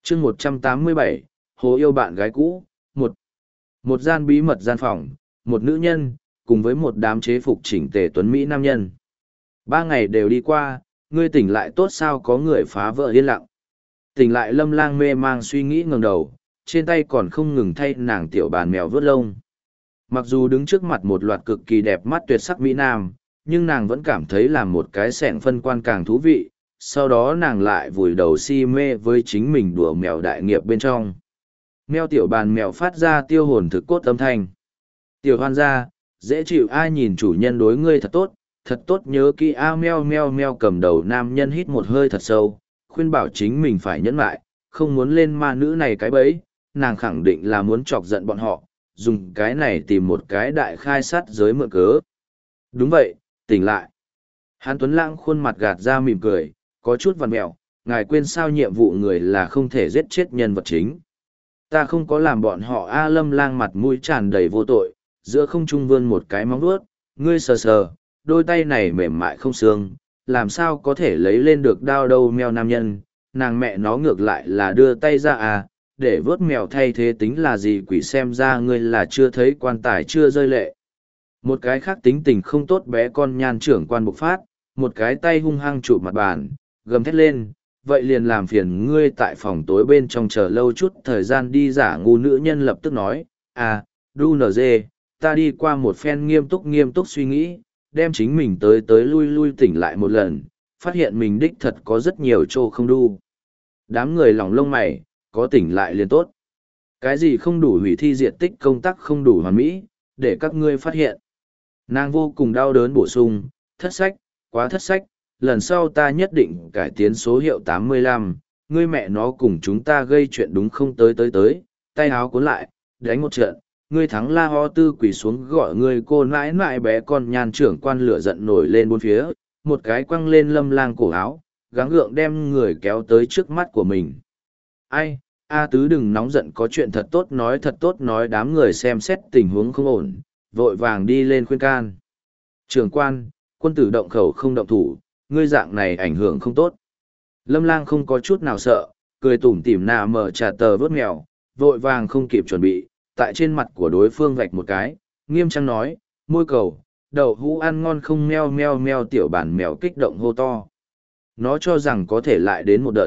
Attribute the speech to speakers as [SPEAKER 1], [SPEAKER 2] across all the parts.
[SPEAKER 1] chương 187, Hồ yêu bạn gái cũ. Một gian bí mật gian phòng, một nữ nhân, cùng với một đám chế phục chỉnh tề tuấn Mỹ nam nhân. 3 ngày đều đi qua, ngươi tỉnh lại tốt sao có người phá vỡ yên lặng. Tỉnh lại Lâm Lang mê mang suy nghĩ ngẩng đầu, trên tay còn không ngừng thay nàng tiểu bàn mèo vớt lông. Mặc dù đứng trước mặt một loạt cực kỳ đẹp mắt tuyệt sắc Mỹ Nam, nhưng nàng vẫn cảm thấy làm một cái xẻng phân quan càng thú vị, sau đó nàng lại vùi đầu si mê với chính mình đùa mèo đại nghiệp bên trong. Mèo tiểu bàn mèo phát ra tiêu hồn thực cốt âm thanh. Tiểu hoan gia, dễ chịu ai nhìn chủ nhân đối ngươi thật tốt nhớ kỹ a meo meo meo cầm đầu nam nhân hít một hơi thật sâu, khuyên bảo chính mình phải nhẫn lại, không muốn lên ma nữ này cái bẫy, nàng khẳng định là muốn chọc giận bọn họ, dùng cái này tìm một cái đại khai sát giới mượn cớ. Đúng vậy, tỉnh lại. Hán Tuấn Lãng khuôn mặt gạt ra mỉm cười, có chút vằn mẹo, ngài quên sao nhiệm vụ người là không thể giết chết nhân vật chính. Ta không có làm bọn họ A Lâm Lang mặt mũi tràn đầy vô tội, giữa không trung vươn một cái móng vuốt, ngươi sờ sờ, đôi tay này mềm mại không xương, làm sao có thể lấy lên được đao đâu mèo nam nhân, nàng mẹ nó ngược lại là đưa tay ra à, để vớt mèo thay thế tính là gì quỷ xem ra ngươi là chưa thấy quan tài chưa rơi lệ. Một cái khác tính tình không tốt bé con nhan trưởng quan bộc phát, một cái tay hung hăng chụp mặt bàn, gầm thét lên, vậy liền làm phiền ngươi tại phòng tối bên trong chờ lâu chút thời gian đi giả ngu nữ nhân lập tức nói, à, đu nở dê, ta đi qua một phen nghiêm túc suy nghĩ, đem chính mình tới lui tỉnh lại một lần, phát hiện mình đích thật có rất nhiều chỗ không đu. Đám người lòng lông mày, có tỉnh lại liền tốt. Cái gì không đủ hủy thi diệt tích công tác không đủ hoàn mỹ, để các ngươi phát hiện. Nàng vô cùng đau đớn bổ sung, thất sách, quá thất sách, lần sau ta nhất định cải tiến số hiệu 85, ngươi mẹ nó cùng chúng ta gây chuyện đúng không tới, tay áo cuốn lại, đánh một trận, ngươi thắng la ho tư quỳ xuống gọi ngươi cô nãi nãi bé con nhan trưởng quan lửa giận nổi lên bốn phía, một cái quăng lên Lâm Lang cổ áo, gắng gượng đem người kéo tới trước mắt của mình. Ai, A Tứ đừng nóng giận có chuyện thật tốt nói đám người xem xét tình huống không ổn, vội vàng đi lên khuyên can. Trưởng quan, quân tử động khẩu không động thủ, ngươi dạng này ảnh hưởng không tốt. Lâm Lang không có chút nào sợ, cười tủm tỉm nà mở trà tờ vớt mèo, vội vàng không kịp chuẩn bị, tại trên mặt của đối phương vạch một cái, nghiêm trang nói, môi cầu, đậu hũ ăn ngon không meo meo meo tiểu bản mèo kích động hô to. Nó cho rằng có thể lại đến một đợt.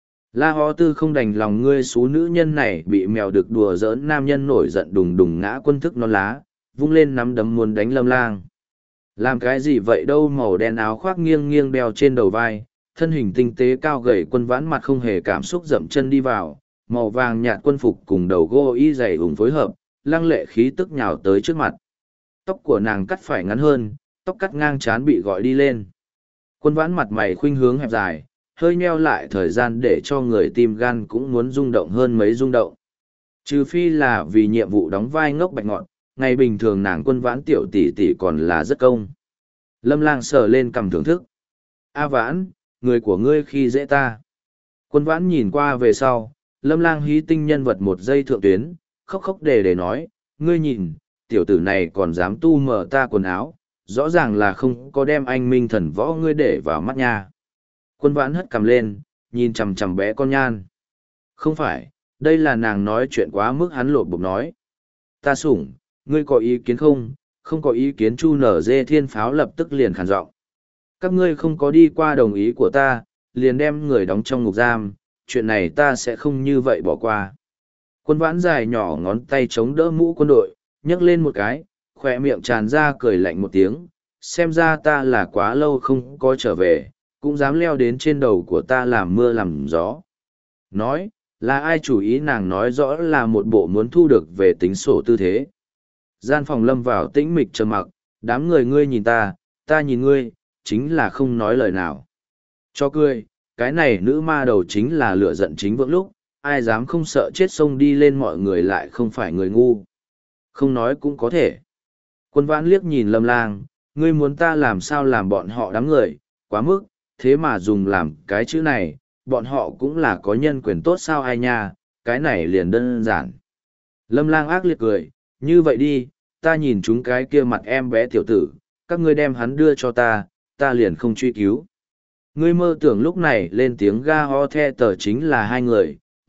[SPEAKER 1] La Ho Tư không đành lòng ngươi xú nữ nhân này bị mèo được đùa giỡn nam nhân nổi giận đùng đùng ngã quân thức non lá, vung lên nắm đấm muốn đánh Lâm Lang. Làm cái gì vậy đâu màu đen áo khoác nghiêng nghiêng đeo trên đầu vai, thân hình tinh tế cao gầy quân vãn mặt không hề cảm xúc dậm chân đi vào, màu vàng nhạt quân phục cùng đầu gô y dày ủng phối hợp, lăng lệ khí tức nhào tới trước mặt. Tóc của nàng cắt phải ngắn hơn, tóc cắt ngang trán bị gọi đi lên. Quân vãn mặt mày khuynh hướng hẹp dài, hơi nheo lại thời gian để cho người tim gan cũng muốn rung động hơn mấy rung động. Trừ phi là vì nhiệm vụ đóng vai ngốc bạch ngọn, ngày bình thường nàng quân vãn tiểu tỷ tỷ còn là rất công. Lâm Lang sờ lên cầm thưởng thức. A Vãn, người của ngươi khi dễ ta. Quân vãn nhìn qua về sau, Lâm Lang hí tinh nhân vật một giây thượng tuyến, khóc để nói, ngươi nhìn, tiểu tử này còn dám tu mở ta quần áo, rõ ràng là không có đem anh minh thần võ ngươi để vào mắt nha. Quân vãn hất cầm lên, nhìn chằm chằm bé con nhan. Không phải, đây là nàng nói chuyện quá mức hắn lột bụng nói. Ta sủng, ngươi có ý kiến không? Không có ý kiến Chu Nở Dê Thiên Pháo lập tức liền khàn giọng. Các ngươi không có đi qua đồng ý của ta, liền đem người đóng trong ngục giam, chuyện này ta sẽ không như vậy bỏ qua. Quân vãn dài nhỏ ngón tay chống đỡ mũ quân đội, nhấc lên một cái, khỏe miệng tràn ra cười lạnh một tiếng, xem ra ta là quá lâu không có trở về, cũng dám leo đến trên đầu của ta làm mưa làm gió. Nói, là ai chủ ý nàng nói rõ là một bộ muốn thu được về tính sổ tư thế. Gian phòng lâm vào tĩnh mịch trầm mặc, đám người ngươi nhìn ta nhìn ngươi, chính là không nói lời nào. Cho cười, cái này nữ ma đầu chính là lửa giận chính vững lúc, ai dám không sợ chết xông đi lên mọi người lại không phải người ngu. Không nói cũng có thể. Quân vãn liếc nhìn Lâm Lang, ngươi muốn ta làm sao làm bọn họ đám người, quá mức, thế mà dùng làm cái chữ này, bọn họ cũng là có nhân quyền tốt sao ai nha, cái này liền đơn giản. Lâm Lang ác liệt cười, như vậy đi, ta nhìn chúng cái kia mặt em bé tiểu tử, các ngươi đem hắn đưa cho ta liền không truy cứu. Ngươi mơ tưởng lúc này lên tiếng ga ho the tờ chính là hai người,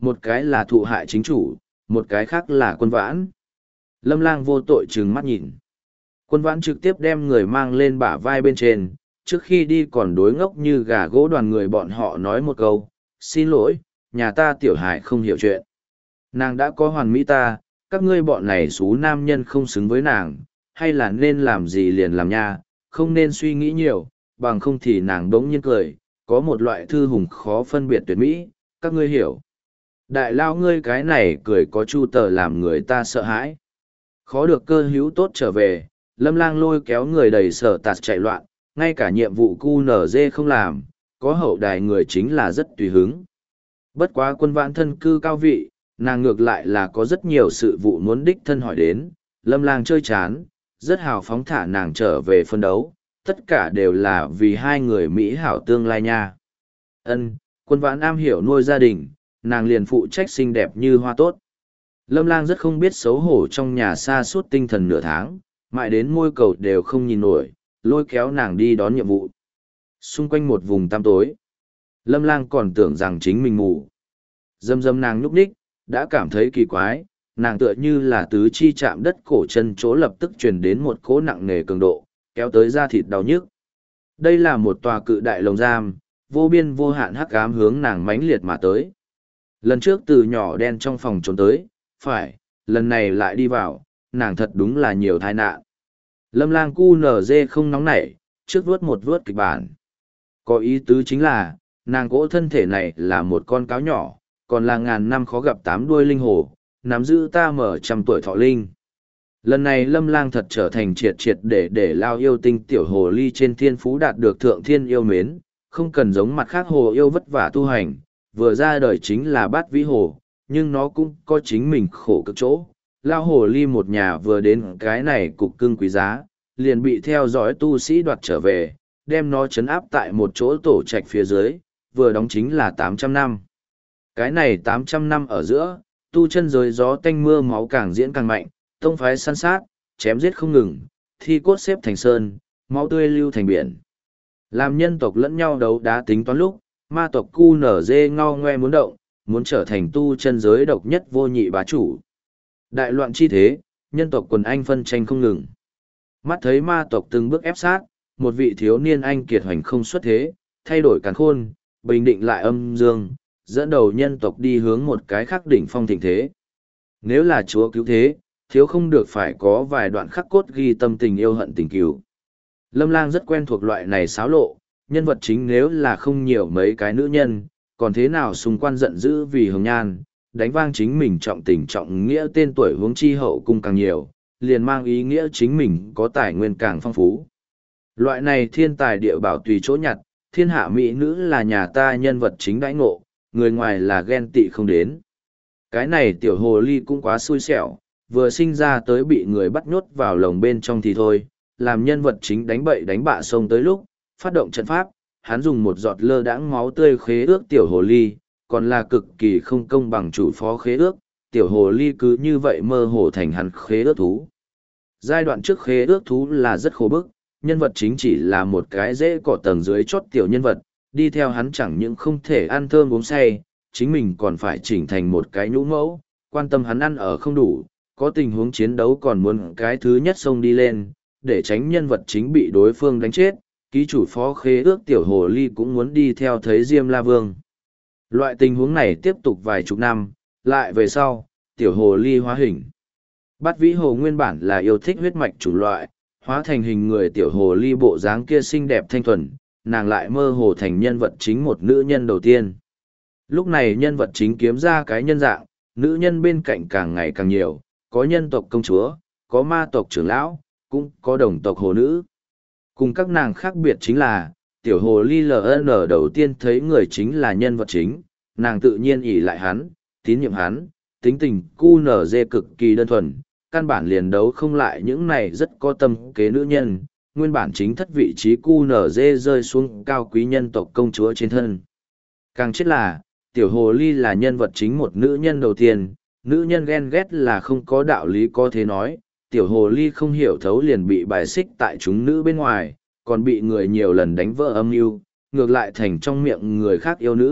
[SPEAKER 1] một cái là thụ hại chính chủ, một cái khác là Quân Vãn. Lâm Lang vô tội trừng mắt nhìn. Quân Vãn trực tiếp đem người mang lên bả vai bên trên, trước khi đi còn đối ngốc như gà gỗ đoàn người bọn họ nói một câu, xin lỗi, nhà ta tiểu hải không hiểu chuyện. Nàng đã có hoàn mỹ ta, các ngươi bọn này xú nam nhân không xứng với nàng, hay là nên làm gì liền làm nha, không nên suy nghĩ nhiều, bằng không thì nàng đống nhiên cười, có một loại thư hùng khó phân biệt tuyệt mỹ, các ngươi hiểu. Đại lao ngươi cái này cười có chu tờ làm người ta sợ hãi. Khó được cơ hữu tốt trở về, Lâm Lang lôi kéo người đầy sở tạt chạy loạn, ngay cả nhiệm vụ QNZ không làm, có hậu đài người chính là rất tùy hứng. Bất quá Quân Vãn thân cư cao vị, nàng ngược lại là có rất nhiều sự vụ muốn đích thân hỏi đến, Lâm Lang chơi chán, rất hào phóng thả nàng trở về phân đấu, tất cả đều là vì hai người Mỹ hảo tương lai nha. Ân, Quân Vãn am hiểu nuôi gia đình, nàng liền phụ trách xinh đẹp như hoa tốt. Lâm Lang rất không biết xấu hổ trong nhà xa suốt tinh thần nửa tháng, mãi đến môi cầu đều không nhìn nổi, lôi kéo nàng đi đón nhiệm vụ. Xung quanh một vùng tăm tối, Lâm Lang còn tưởng rằng chính mình mù. Dâm dâm nàng nhúc nhích, đã cảm thấy kỳ quái, nàng tựa như là tứ chi chạm đất cổ chân chỗ lập tức truyền đến một cỗ nặng nề cường độ, kéo tới da thịt đau nhức. Đây là một tòa cự đại lồng giam, vô biên vô hạn hắc ám hướng nàng mãnh liệt mà tới. Lần trước từ nhỏ đen trong phòng trốn tới, phải, lần này lại đi vào, nàng thật đúng là nhiều tai nạn. Lâm Lang QNZ không nóng nảy, trước vuốt một vuốt kịch bản. Có ý tứ chính là, nàng cỗ thân thể này là một con cáo nhỏ, còn là ngàn năm khó gặp tám đuôi linh hồ, nắm giữ ta mở trăm tuổi thọ linh. Lần này Lâm Lang thật trở thành triệt triệt để lao yêu tinh tiểu hồ ly trên thiên phú đạt được thượng thiên yêu mến, không cần giống mặt khác hồ yêu vất vả tu hành, vừa ra đời chính là bát vĩ hồ, nhưng nó cũng có chính mình khổ cực chỗ. Lao hồ ly một nhà vừa đến cái này cục cưng quý giá, liền bị theo dõi tu sĩ đoạt trở về, đem nó trấn áp tại một chỗ tổ trạch phía dưới, vừa đóng chính là 800 năm. Cái này 800 năm ở giữa, tu chân giới gió tanh mưa máu càng diễn càng mạnh, tông phái săn sát, chém giết không ngừng, thi cốt xếp thành sơn, máu tươi lưu thành biển. Làm nhân tộc lẫn nhau đấu đá tính toán lúc, ma tộc QNZ ngao ngoe muốn động, muốn trở thành tu chân giới độc nhất vô nhị bá chủ. Đại loạn chi thế, nhân tộc quần anh phân tranh không ngừng. Mắt thấy ma tộc từng bước ép sát, một vị thiếu niên anh kiệt hoành không xuất thế, thay đổi càn khôn, bình định lại âm dương, dẫn đầu nhân tộc đi hướng một cái khác đỉnh phong thịnh thế. Nếu là chúa cứu thế, thiếu không được phải có vài đoạn khắc cốt ghi tâm tình yêu hận tình cứu. Lâm Lang rất quen thuộc loại này xáo lộ, nhân vật chính nếu là không nhiều mấy cái nữ nhân, còn thế nào xung quanh giận dữ vì hồng nhan, đánh vang chính mình trọng tình trọng nghĩa tên tuổi huống chi hậu cung càng nhiều, liền mang ý nghĩa chính mình có tài nguyên càng phong phú. Loại này thiên tài địa bảo tùy chỗ nhặt, thiên hạ mỹ nữ là nhà ta nhân vật chính đãi ngộ, người ngoài là ghen tị không đến. Cái này tiểu hồ ly cũng quá xui xẻo, vừa sinh ra tới bị người bắt nhốt vào lồng bên trong thì thôi, làm nhân vật chính đánh bậy đánh bạ xông tới lúc, phát động trận pháp, hắn dùng một giọt lơ đãng máu tươi khế ước tiểu hồ ly, còn là cực kỳ không công bằng chủ phó khế ước, tiểu hồ ly cứ như vậy mơ hồ thành hắn khế ước thú. Giai đoạn trước khế ước thú là rất khổ bức, nhân vật chính chỉ là một cái rễ cỏ tầng dưới chót tiểu nhân vật, đi theo hắn chẳng những không thể ăn thơm uống say, chính mình còn phải chỉnh thành một cái nhũ mẫu, quan tâm hắn ăn ở không đủ, có tình huống chiến đấu còn muốn cái thứ nhất xông đi lên, để tránh nhân vật chính bị đối phương đánh chết, ký chủ phó khế ước tiểu hồ ly cũng muốn đi theo thấy Diêm La Vương. Loại tình huống này tiếp tục vài chục năm, lại về sau, tiểu hồ ly hóa hình. Bát vĩ hồ nguyên bản là yêu thích huyết mạch chủng loại, hóa thành hình người tiểu hồ ly bộ dáng kia xinh đẹp thanh thuần, nàng lại mơ hồ thành nhân vật chính một nữ nhân đầu tiên. Lúc này nhân vật chính kiếm ra cái nhân dạng, nữ nhân bên cạnh càng ngày càng nhiều, có nhân tộc công chúa, có ma tộc trưởng lão, cũng có đồng tộc hồ nữ. Cùng các nàng khác biệt chính là, tiểu hồ ly LN đầu tiên thấy người chính là nhân vật chính, nàng tự nhiên ỷ lại hắn, tín nhiệm hắn, tính tình QNZ cực kỳ đơn thuần, căn bản liền đấu không lại những này rất có tâm kế nữ nhân, nguyên bản chính thất vị trí QNZ rơi xuống cao quý nhân tộc công chúa trên thân. Càng chết là, tiểu hồ ly là nhân vật chính một nữ nhân đầu tiên, nữ nhân ghen ghét là không có đạo lý có thể nói, tiểu hồ ly không hiểu thấu liền bị bài xích tại chúng nữ bên ngoài, còn bị người nhiều lần đánh vỡ âm mưu, ngược lại thành trong miệng người khác yêu nữ,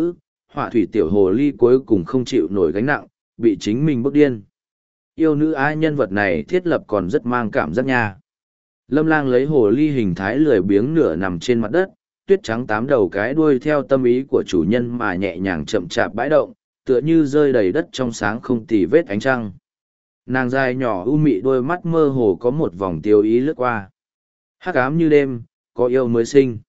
[SPEAKER 1] họa thủy tiểu hồ ly cuối cùng không chịu nổi gánh nặng, bị chính mình bức điên. Yêu nữ ai nhân vật này thiết lập còn rất mang cảm giác nha. Lâm Lang lấy hồ ly hình thái lười biếng nửa nằm trên mặt đất, tuyết trắng tám đầu cái đuôi theo tâm ý của chủ nhân mà nhẹ nhàng chậm chạp bãi động, tựa như rơi đầy đất trong sáng không tì vết ánh trăng. Nàng dài nhỏ u mị đôi mắt mơ hồ có một vòng tiêu ý lướt qua. Hắc ám như đêm, có yêu mới sinh.